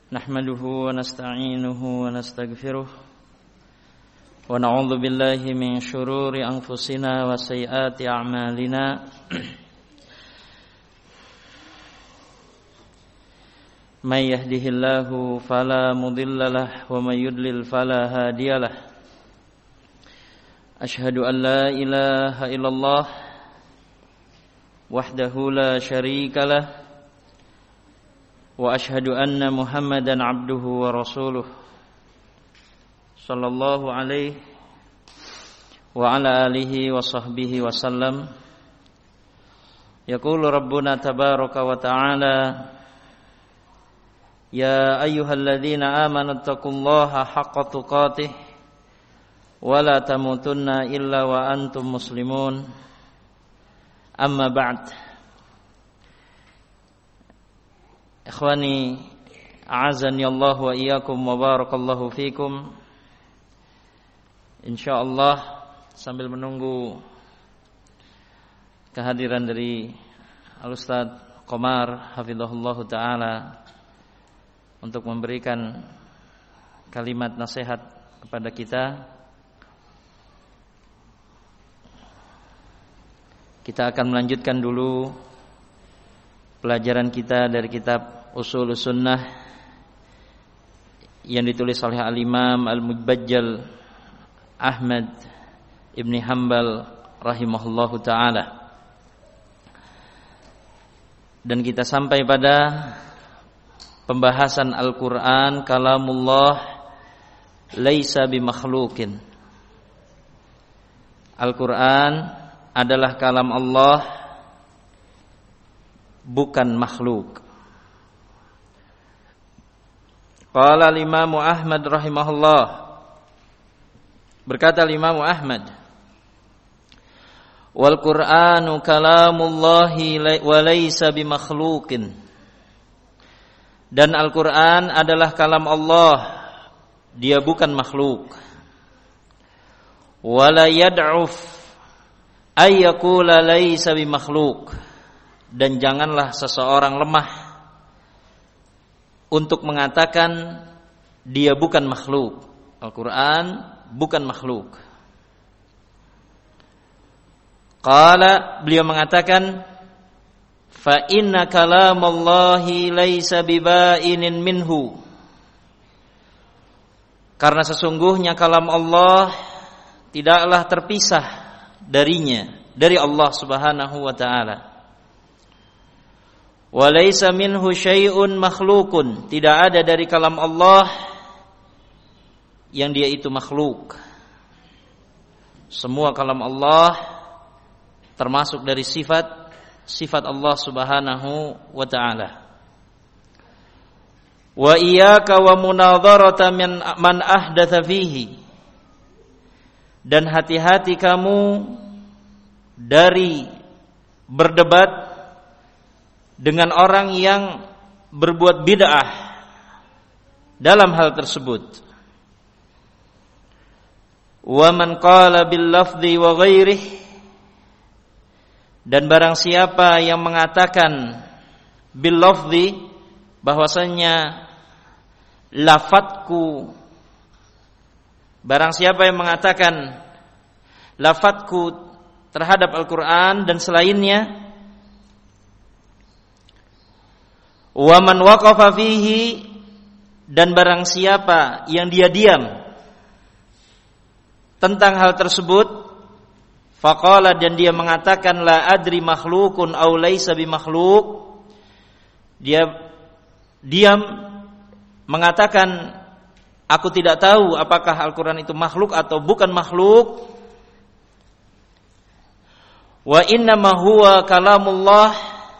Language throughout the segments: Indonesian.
Nahmaduhu wa nasta'inuhu wa nastaghfiruh wa na'udzu billahi min shururi anfusina wa sayyiati a'malina may yahdihillahu fala mudilla lahu wa may yudlil fala hadiyalah Ashhadu an la ilaha illallah wahdahu la syarika lah wa ashhadu anna Muhammadan abduhu wa rasuluh sallallahu alaihi wa ala alihi wa sahbihi wa sallam. Yaqulu rabbuna tabaraka wa ta'ala ya ayyuhalladzina amanu taqullaha haqqa tuqatih wa la tamutunna illa wa antum muslimun. Amma ba'd. Ikhwani a'azani Allah wa iyyakum wa barakallahu fikum. Insyaallah sambil menunggu kehadiran dari Al-Ustaz Qomar hafizahullahu taala untuk memberikan kalimat nasihat kepada kita akan melanjutkan dulu pelajaran kita dari kitab Ushulus Sunnah yang ditulis oleh Al-Imam Al-Mubajjal Ahmad Ibni Hanbal rahimahullahu ta'ala. Dan kita sampai pada pembahasan Al-Quran kalamullah laisa bimakhluqin. Al-Quran adalah kalam Allah, bukan makhluk. Qala al-Imam Ahmad rahimahullah, berkata al-Imam Ahmad, wal Qur'anu kalamullahi wa laysa bimakhluqin. Dan Al-Qur'an adalah kalam Allah, dia bukan makhluk. Wala yad'uf ay yaqula laysa bimakhluq. Dan janganlah seseorang lemah untuk mengatakan dia bukan makhluk. Al-Quran bukan makhluk. Qala, beliau mengatakan, fa inna kalamallahi laisa bibainin minhu. Karena sesungguhnya kalam Allah tidaklah terpisah darinya, dari Allah Subhanahu wa ta'ala. Walaysa minhu syai'un makhlukun, tidak ada dari kalam Allah yang dia itu makhluk. Semua kalam Allah termasuk dari sifat Allah Subhanahu wa ta'ala. Wa iyyaka wa munadharata man ahdatha fihi. Dan hati-hati kamu dari berdebat dengan orang yang berbuat bid'ah dalam hal tersebut. Wa man qala bil lafzi wa ghairihi. Dan barang siapa yang mengatakan bil lafzi, bahwasanya lafadzku, barang siapa yang mengatakan lafadzku terhadap Al-Qur'an dan selainnya, wa man waqafa fihi, dan barang siapa yang dia diam tentang hal tersebut, faqala, dan dia mengatakan la adri makhlukun aw laisa bimakhluk, dia diam mengatakan aku tidak tahu apakah Al-Quran itu makhluk atau bukan makhluk. Wa innama huwa kalamullah,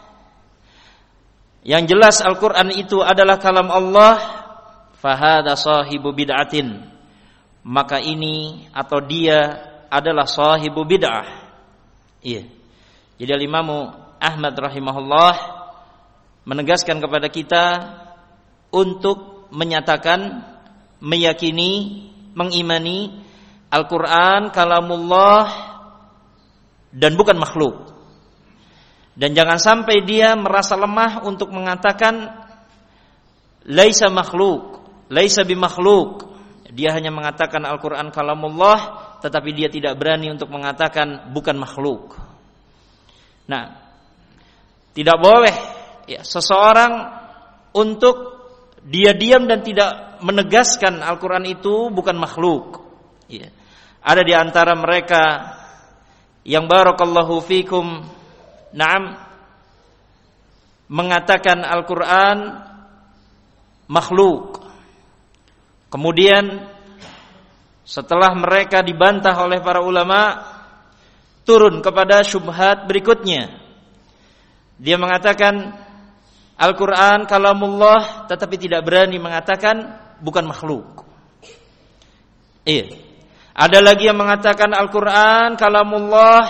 yang jelas Al-Quran itu adalah kalam Allah, fahada sahibu bid'atin, maka ini atau dia adalah sahibu bid'ah. Iya. Jadi Al-Imam Ahmad rahimahullah menegaskan kepada kita untuk menyatakan, meyakini, mengimani Al-Quran kalamullah dan bukan makhluk. Dan jangan sampai dia merasa lemah untuk mengatakan laisa makhluk, laisa bimakhluk. Dia hanya mengatakan Al-Qur'an kalamullah, tetapi dia tidak berani untuk mengatakan bukan makhluk. Nah, tidak boleh ya seseorang untuk dia diam dan tidak menegaskan Al-Qur'an itu bukan makhluk. Ya. Ada di antara mereka yang barakallahu fikum, na'am, mengatakan Al-Qur'an makhluk. Kemudian setelah mereka dibantah oleh para ulama, turun kepada syubhat berikutnya. Dia mengatakan Al-Qur'an kalamullah, tetapi tidak berani mengatakan bukan makhluk. Iya. Ada lagi yang mengatakan Al-Qur'an kalamullah,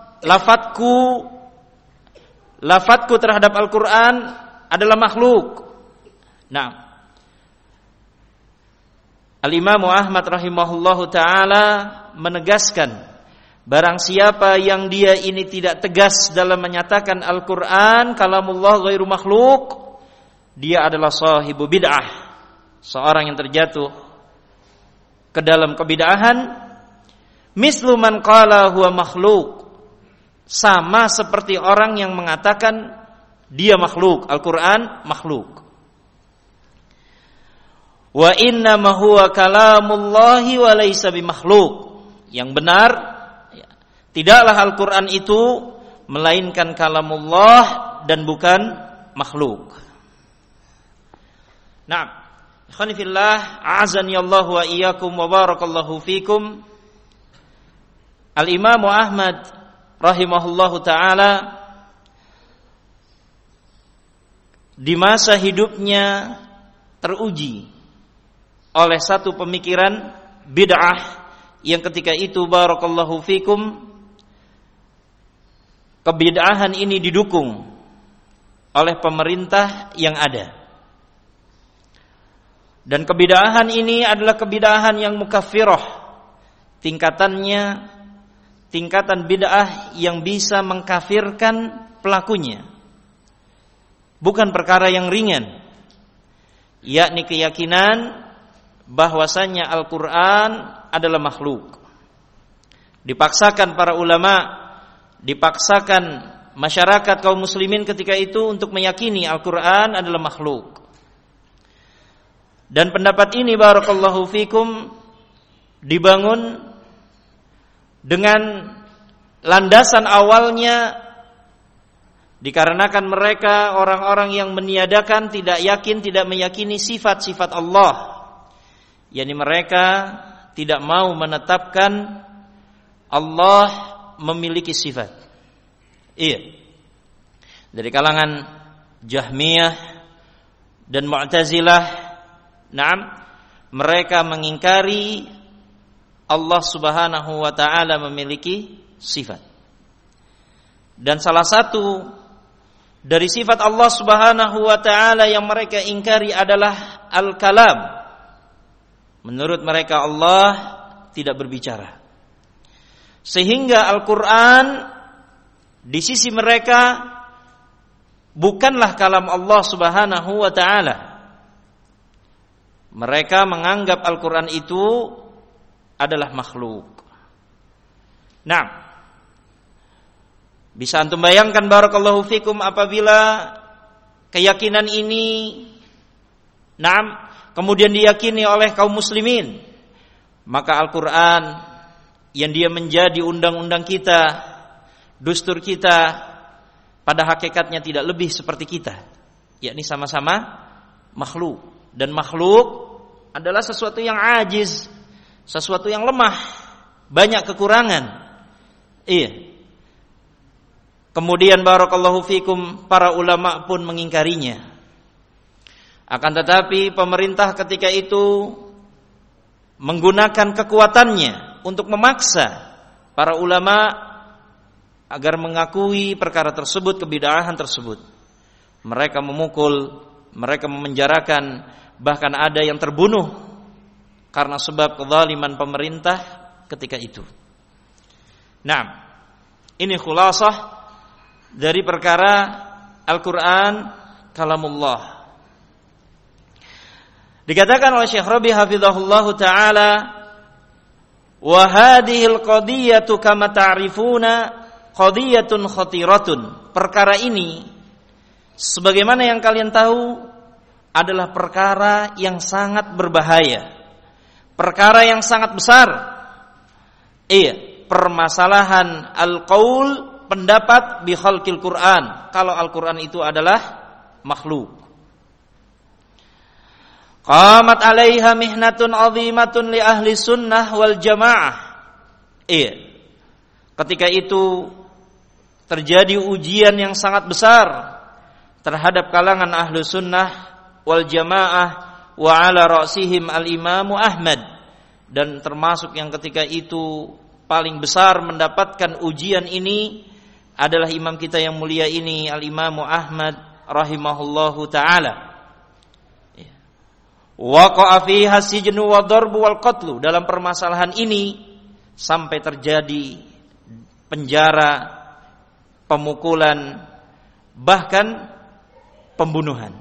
lafadzku terhadap Al-Qur'an adalah makhluk. Nah, Al-Imam Ahmad rahimahullahu ta'ala menegaskan, barang siapa yang dia ini tidak tegas dalam menyatakan Al-Qur'an kalamullah ghairu makhluk, dia adalah sahibu bid'ah, seorang yang terjatuh ke dalam kebid'ahan. Mislu man qala huwa makhluk, sama seperti orang yang mengatakan dia makhluk, Al-Qur'an makhluk. Wa inna ma huwa kalamullahi wa laysa bimakhluk. Yang benar, tidaklah Al-Qur'an itu melainkan kalamullah dan bukan makhluk. Nah, ikhwani fillah, a'azani Allah wa iyyakum wa barakallahu fikum. Al-Imam Ahmad rahimahullahu taala di masa hidupnya teruji oleh satu pemikiran bid'ah yang ketika itu barakallahu fikum kebid'ahan ini didukung oleh pemerintah yang ada. Dan kebid'ahan ini adalah kebid'ahan yang mukaffirah. Tingkatan bid'ah yang bisa mengkafirkan pelakunya. Bukan perkara yang ringan, yakni keyakinan bahwasanya Al-Qur'an adalah makhluk. Dipaksakan para ulama, dipaksakan masyarakat kaum muslimin ketika itu untuk meyakini Al-Qur'an adalah makhluk. Dan pendapat ini barakallahu fikum dibangun dengan landasan awalnya dikarenakan mereka orang-orang yang meniadakan, tidak yakin, tidak meyakini sifat-sifat Allah. Yani mereka tidak mau menetapkan Allah memiliki sifat. Iya. Dari kalangan Jahmiyah dan Mu'tazilah, na'am, mereka mengingkari Allah Subhanahu wa taala memiliki sifat. Dan salah satu dari sifat Allah Subhanahu wa taala yang mereka ingkari adalah al-kalam. Menurut mereka Allah tidak berbicara. Sehingga Al-Qur'an di sisi mereka bukanlah kalam Allah Subhanahu wa taala. Mereka menganggap Al-Qur'an itu adalah makhluk. Nah, bisa antum bayangkan barakallahu fikum apabila keyakinan ini kemudian diyakini oleh kaum muslimin, maka Al-Qur'an yang dia menjadi undang-undang kita, dustur kita, pada hakikatnya tidak lebih seperti kita, yakni sama-sama makhluk. Dan makhluk adalah sesuatu yang ajiz, sesuatu yang lemah, banyak kekurangan. Iya. Kemudian barakallahu fikum para ulama pun mengingkarinya. Akan tetapi pemerintah ketika itu menggunakan kekuatannya untuk memaksa para ulama agar mengakui perkara tersebut, kebid'ahan tersebut. Mereka memukul, mereka memenjarakan, bahkan ada yang terbunuh karena sebab kezaliman pemerintah ketika itu. Nah, ini khulasah dari perkara Al-Qur'an kalamullah. Dikatakan oleh Syekh Rabi hafizahullahu taala, wa hadhil qadiyatu kama ta'rifuna qadiyatun khatiratun. Perkara ini sebagaimana yang kalian tahu adalah perkara yang sangat berbahaya. Perkara yang sangat besar. Permasalahan al-qaul, pendapat bi khalqil Quran. Kalau Al-Quran itu adalah makhluk. Qamat 'alaiha mihnatun 'azimatun li ahli sunnah wal jamaah. Ketika itu terjadi ujian yang sangat besar terhadap kalangan ahli sunnah wal jamaah, wa 'ala ra'sihim al-Imam Ahmad, dan termasuk yang ketika itu paling besar mendapatkan ujian ini adalah imam kita yang mulia ini, al-Imam Ahmad rahimahullahu taala. Waqa'a fiha sijnu wa darbu wal qatlu. Dalam permasalahan ini sampai terjadi penjara, pemukulan, bahkan pembunuhan.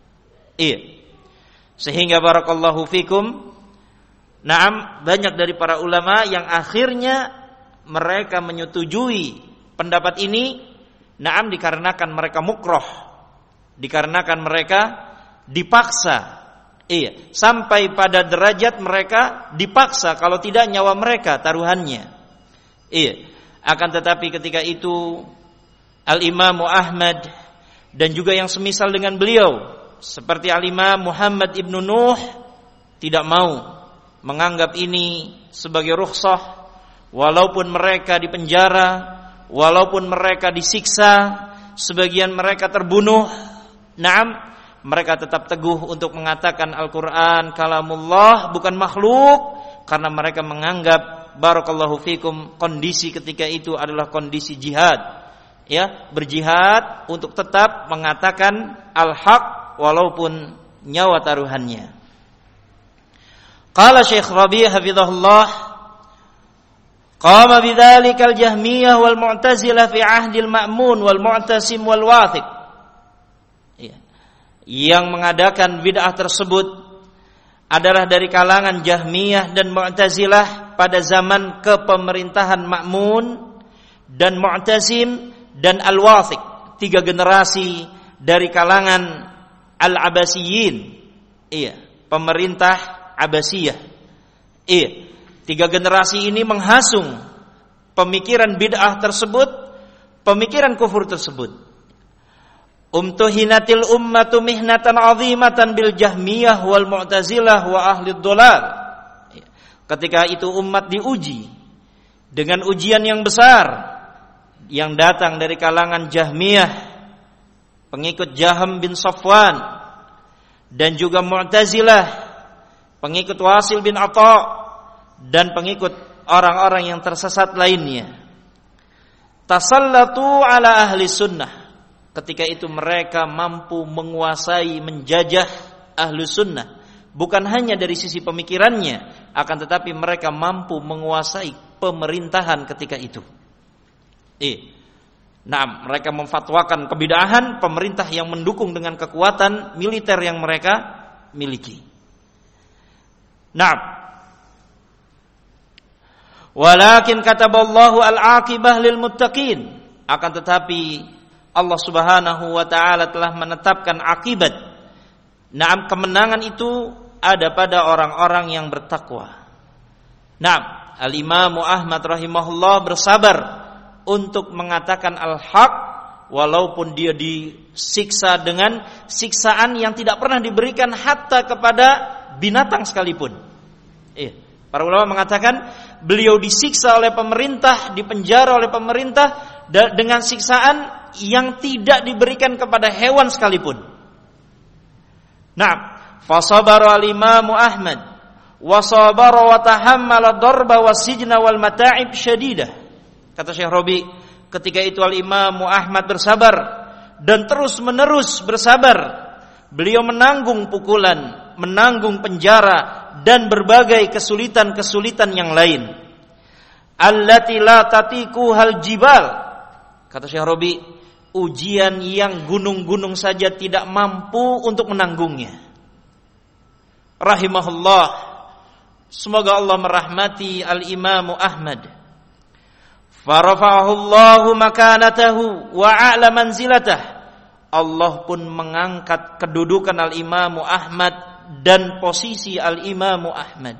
Sehingga barakallahu fikum, banyak dari para ulama yang akhirnya mereka menyetujui pendapat ini, dikarenakan mereka mukroh, dikarenakan mereka dipaksa. Sampai pada derajat mereka dipaksa, kalau tidak nyawa mereka taruhannya. Akan tetapi ketika itu Al-Imam Ahmad dan juga yang semisal dengan beliau seperti Al-Imam Muhammad ibnu Nuh tidak mau menganggap ini sebagai rukhsah, walaupun mereka dipenjara, walaupun mereka disiksa, sebagian mereka terbunuh. Mereka tetap teguh untuk mengatakan Al-Quran kalamullah, bukan makhluk, karena mereka menganggap barakallahu fikum kondisi ketika itu adalah kondisi jihad. Berjihad untuk tetap mengatakan al-haq walaupun nyawa taruhannya. Qala Syekh Rabi' hafizahullah, qama bidzalika al-Jahmiyah wal Mu'tazilah fi ahdil Ma'mun wal Mu'tasim wal Wathiq. Yang mengadakan bid'ah tersebut adalah dari kalangan Jahmiyah dan Mu'tazilah pada zaman kepemerintahan Ma'mun dan Mu'tasim dan Al-Wathiq, 3 generasi dari kalangan Al-Abbasiyin, pemerintah Abbasiyah. 3 generasi ini menghasung pemikiran bid'ah tersebut, pemikiran kufur tersebut. Umtuhinatil ummatu mihnatan 'azimatan bil Jahmiyah wal Mu'tazilah wa ahli dhalal. Ketika itu umat diuji dengan ujian yang besar yang datang dari kalangan Jahmiyah, pengikut Jaham bin Safwan, dan juga Mu'tazilah, pengikut Wasil bin Atha, dan pengikut orang-orang yang tersesat lainnya. Tasallatu ala ahli sunnah. Ketika itu mereka mampu menguasai, menjajah ahlu sunnah. Bukan hanya dari sisi pemikirannya, akan tetapi mereka mampu menguasai pemerintahan ketika itu. Mereka memfatwakan kebid'ahan, pemerintah yang mendukung dengan kekuatan militer yang mereka miliki. Walakin kataballahu al-aqibah lil muttaqin. Akan tetapi Allah Subhanahu wa taala telah menetapkan akibat. Kemenangan itu ada pada orang-orang yang bertakwa. Al-Imam Ahmad rahimahullah bersabar untuk mengatakan al-haq walaupun dia disiksa dengan siksaan yang tidak pernah diberikan hatta kepada binatang sekalipun. Para ulama mengatakan beliau disiksa oleh pemerintah, dipenjara oleh pemerintah dengan siksaan yang tidak diberikan kepada hewan sekalipun. Fasabara al-Imam Ahmad wa sabara wa tahammala darba wasijna wal mata'ib syadidah. Kata Syekh Rabi, ketika itu al-Imam Ahmad bersabar dan terus-menerus bersabar. Beliau menanggung pukulan, menanggung penjara dan berbagai kesulitan-kesulitan yang lain. Allati la tatiku hal jibal. Kata Syekh Rabi, ujian yang gunung-gunung saja tidak mampu untuk menanggungnya. rahimahullah. Semoga Allah merahmati al-Imam Ahmad. Farafa'ahu Allahu makanatahu wa a'la manzilatah. Allah pun mengangkat kedudukan al-Imam Ahmad dan posisi al-Imam Ahmad.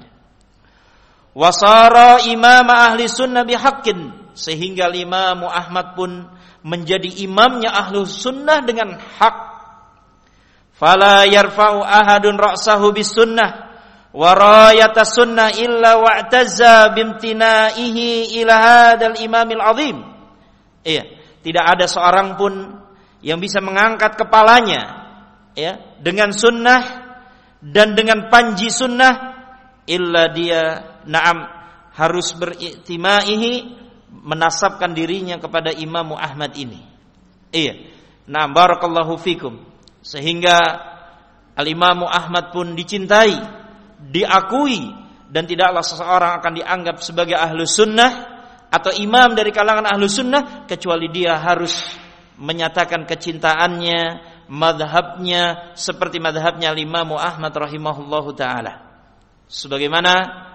Wasara imam ahli sunnah bihaqqin, sehingga al-Imam Ahmad pun menjadi imamnya ahlu sunnah dengan hak. Fala yarfa'u ahadun ra'sahu bis sunnah wa rayata sunnah illa wa'tazza bimtinaihi ila hadzal imamil azim. Iya, tidak ada seorang pun yang bisa mengangkat kepalanya ya dengan sunnah dan dengan panji sunnah illa dia harus beriktimaihi, menasabkan dirinya kepada Imam Ahmad ini. Iya. Barakallahu fikum. Sehingga al-Imam Ahmad pun dicintai, diakui, dan tidaklah seseorang akan dianggap sebagai ahlu sunnah atau imam dari kalangan ahlu sunnah kecuali dia harus menyatakan kecintaannya, madhabnya seperti madhabnya al-Imam Ahmad rahimahullahu ta'ala. Sebagaimana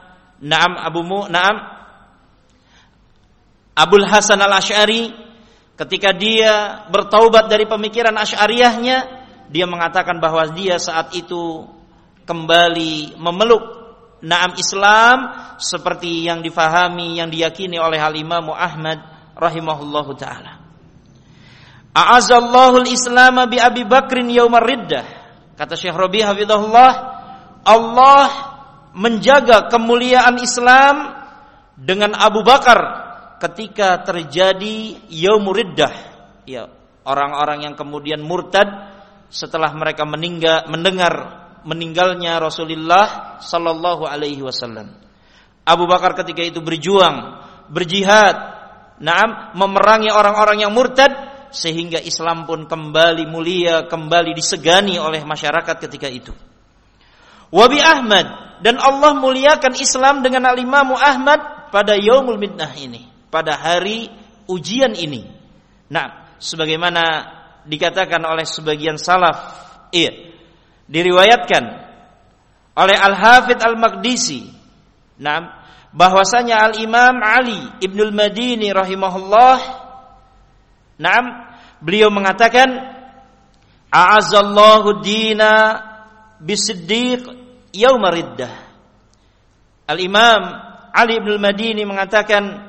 Abul Hasan al-Asy'ari ketika dia bertaubat dari pemikiran Asy'ariyahnya, dia mengatakan bahwa dia saat itu kembali memeluk Islam seperti yang difahami, yang diyakini oleh al-Imam Ahmad rahimahullahu ta'ala. A'azzallahu al-Islam bi Abi Bakrin yaumar riddah. Kata Syekh Rabi' hafizahullah, Allah menjaga kemuliaan Islam dengan Abu Bakar ketika terjadi yaumur riddah, ya, orang-orang yang kemudian murtad setelah mereka mendengar meninggalnya Rasulullah sallallahu alaihi wasallam. Abu Bakar ketika itu berjuang, berjihad, memerangi orang-orang yang murtad sehingga Islam pun kembali mulia, kembali disegani oleh masyarakat ketika itu. Wabi Ahmad, dan Allah muliakan Islam dengan al-Imam Ahmad pada yaumul midnah ini, pada hari ujian ini. Sebagaimana dikatakan oleh sebagian salaf, diriwayatkan oleh Al-Hafidz Al-Maqdisi, bahwasanya Al-Imam Ali Ibnul Madini rahimahullah, beliau mengatakan, a'azzallahu dina bisiddiq yaumar riddah. Al-Imam Ali Ibnul Madini mengatakan,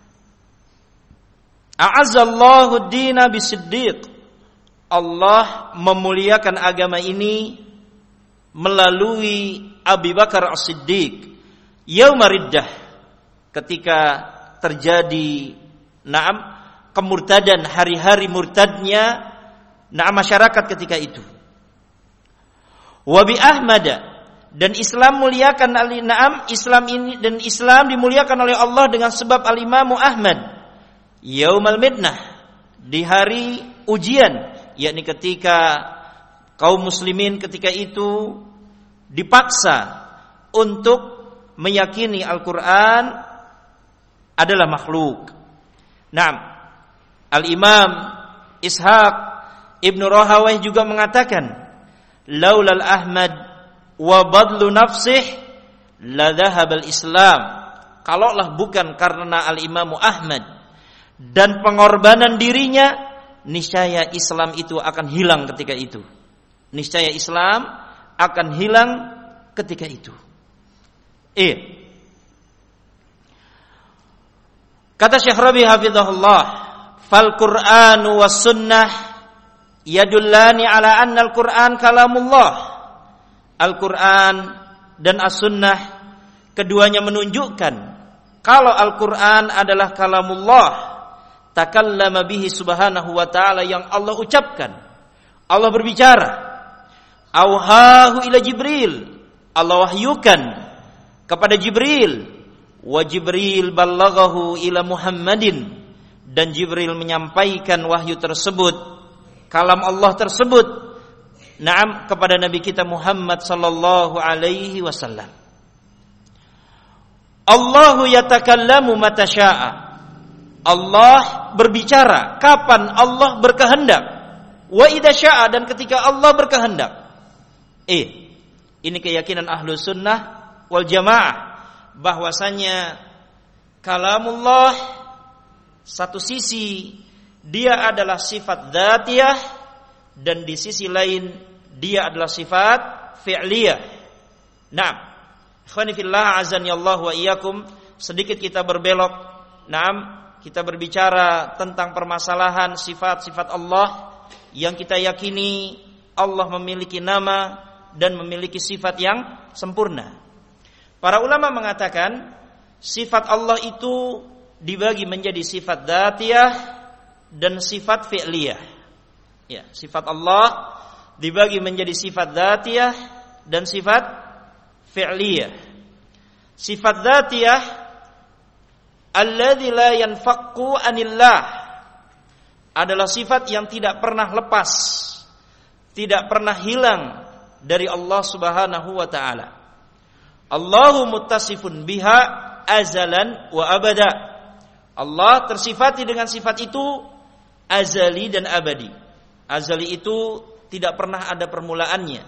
a'azzallahu dina bisiddiq. Allah memuliakan agama ini melalui Abu Bakar As-Siddiq yaumar riddah, ketika terjadi kemurtadan, hari-hari murtadnya masyarakat ketika itu. Wa bi Ahmad, dan Islam muliakan Islam ini, dan Islam dimuliakan oleh Allah dengan sebab al-Imam Ahmad yaumal midnah, di hari ujian, yakni ketika kaum muslimin ketika itu dipaksa untuk meyakini Al-Qur'an adalah makhluk. Al-Imam Ishaq Ibnu Rahawayh juga mengatakan, laulal Ahmad wa badlu nafsih la dhahabal Islam. Kalaulah bukan karena al-Imam Ahmad dan pengorbanan dirinya, niscaya Islam itu akan hilang ketika itu. Niscaya Islam akan hilang ketika itu. Kata Syekh Rabi' hafizahullah, fal Qur'anu was sunnah yadullani ala anna al-Qur'an kalamullah. Al-Qur'an dan as-sunnah keduanya menunjukkan kalau Al-Qur'an adalah kalamullah, takallama bihi subhanahu wa ta'ala, yang Allah ucapkan. Allah berbicara. Auhahu ila Jibril, Allah wahyukan kepada Jibril. Wa Jibril ballaghahu ila Muhammadin, dan Jibril menyampaikan wahyu tersebut, kalam Allah tersebut, kepada Nabi kita Muhammad sallallahu alaihi wasallam. Allahu yatakallamu mata syaa. Allah berbicara kapan Allah berkehendak. Wa idza syaa, dan ketika Allah berkehendak. Ini keyakinan Ahlus Sunnah wal Jamaah, bahwasanya kalamullah satu sisi dia adalah sifat dzatiyah, dan di sisi lain dia adalah sifat fi'liyah. Naam, ikhwani fillah azani Allah wa iyyakum, sedikit kita berbelok. Naam, kita berbicara tentang permasalahan sifat-sifat Allah yang kita yakini Allah memiliki nama dan memiliki sifat yang sempurna. Para ulama mengatakan sifat Allah itu dibagi menjadi sifat dzatiyah dan sifat fi'liyah. Ya, sifat Allah dibagi menjadi sifat dzatiyah dan sifat fi'liyah. Sifat dzatiyah alladzi la yanfaqu anillah adalah sifat yang tidak pernah lepas, tidak pernah hilang dari Allah Subhanahu wa taala. Allahu muttasifun biha azalan wa abada. Allah tersifati dengan sifat itu azali dan abadi. Azali itu tidak pernah ada permulaannya.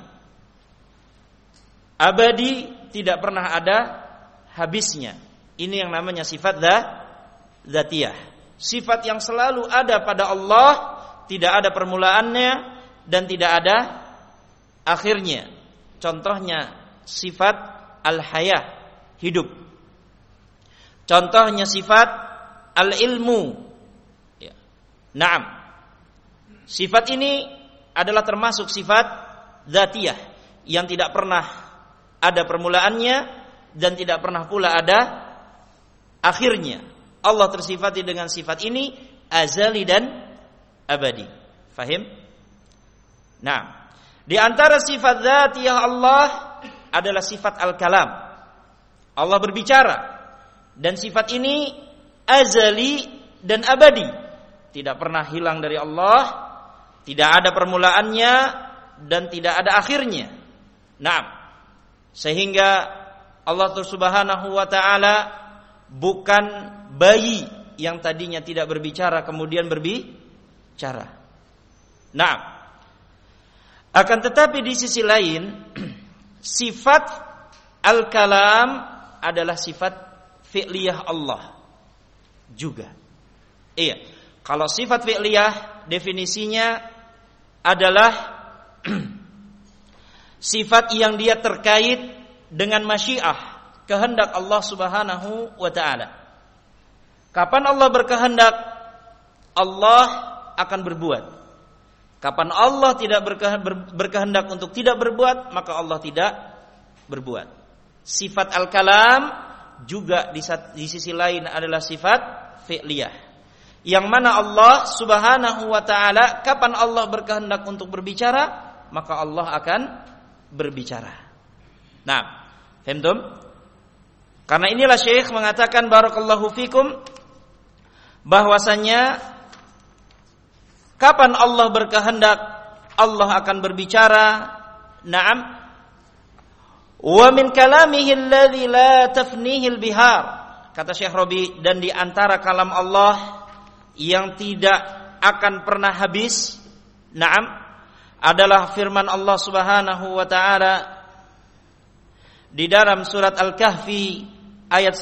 Abadi tidak pernah ada habisnya. Ini yang namanya sifat dzatiyah. Sifat yang selalu ada pada Allah, tidak ada permulaannya dan tidak ada akhirnya. Contohnya sifat al-hayah, hidup. Contohnya sifat al-ilmu. Ya. Naam. Sifat ini adalah termasuk sifat dzatiyah yang tidak pernah ada permulaannya dan tidak pernah pula ada akhirnya. Allah tersifati dengan sifat ini azali dan abadi. Fahim? Nah, di antara sifat dzatiyah Allah adalah sifat al-kalam. Allah berbicara, dan sifat ini azali dan abadi, tidak pernah hilang dari Allah, tidak ada permulaannya dan tidak ada akhirnya. Nah, sehingga Allah Subhanahu wa taala bukan bayi yang tadinya tidak berbicara kemudian berbicara. Nah, akan tetapi di sisi lain sifat al-kalam adalah sifat fi'liyah Allah juga. Iya, kalau sifat fi'liyah definisinya adalah sifat yang dia terkait dengan masyiah, kehendak Allah Subhanahu wa taala. Kapan Allah berkehendak, Allah akan berbuat. Kapan Allah tidak berkehendak untuk tidak berbuat, maka Allah tidak berbuat. Sifat al-kalam juga di sisi lain adalah sifat fi'liyah, yang mana Allah Subhanahu wa taala kapan Allah berkehendak untuk berbicara, maka Allah akan berbicara. Nah, faham? Karena inilah Syekh mengatakan barakallahu fikum bahwasanya kapan Allah berkehendak Allah akan berbicara. Naam. Wa min kalamihi alladzi la tafnihi al-bihar. Kata Syekh Rabi, dan di antara kalam Allah yang tidak akan pernah habis, naam, adalah firman Allah Subhanahu wa taala di dalam surat Al-Kahfi ayat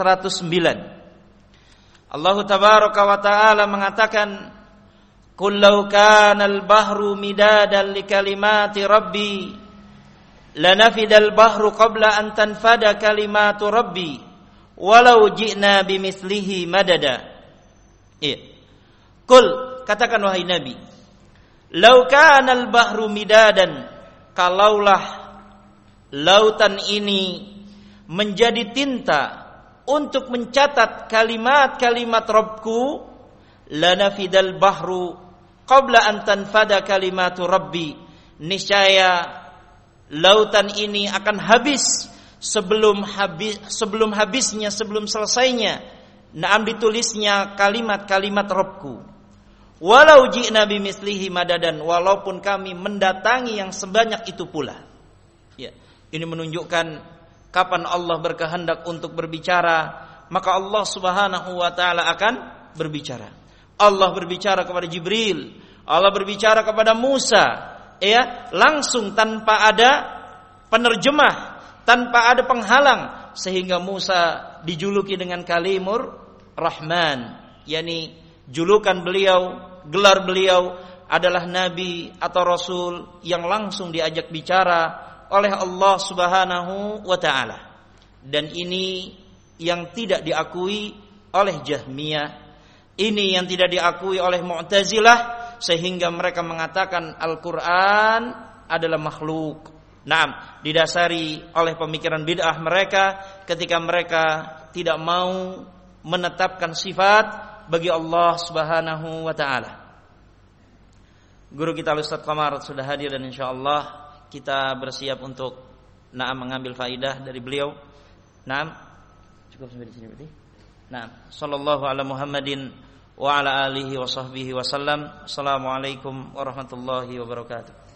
109. Allah tabaraka wa taala mengatakan, "Qul law kana al-bahru midadan li kalimati rabbi lanafidal bahru qabla an tanfada kalimatu rabbi walau ji'na bimithlihi madada." Iya. Qul, katakan wahai Nabi, law kana al-bahru midadan, kalaulah lautan ini menjadi tinta untuk mencatat kalimat-kalimat Rabbku, lanafidal bahru qabla an tanfada kalimatu rabbi, niscaya lautan ini akan habis sebelum selesainya naam ditulisnya kalimat-kalimat Rabbku. Walau ji'na bimithlihi madadan, walaupun kami mendatangi yang sebanyak itu pula. Ya, ini menunjukkan kapan Allah berkehendak untuk berbicara, maka Allah Subhanahu wa taala akan berbicara. Allah berbicara kepada Jibril, Allah berbicara kepada Musa, ya, langsung tanpa ada penerjemah, tanpa ada penghalang, sehingga Musa dijuluki dengan Kalimur Rahman, yakni julukan beliau, gelar beliau adalah nabi atau rasul yang langsung diajak bicara oleh Allah Subhanahu wa taala. Dan ini yang tidak diakui oleh Jahmiyah, ini yang tidak diakui oleh Mu'tazilah, sehingga mereka mengatakan Al-Qur'an adalah makhluk. Naam, didasari oleh pemikiran bid'ah mereka ketika mereka tidak mau menetapkan sifat bagi Allah Subhanahu wa taala. Guru kita Ustaz Qamar sudah hadir dan insyaallah kita bersiap untuk mengambil faidah dari beliau. Cukup sampai di sini berarti. Sallallahu ala Muhammadin wa ala alihi wa sahbihi wasallam. Assalamualaikum warahmatullahi wabarakatuh.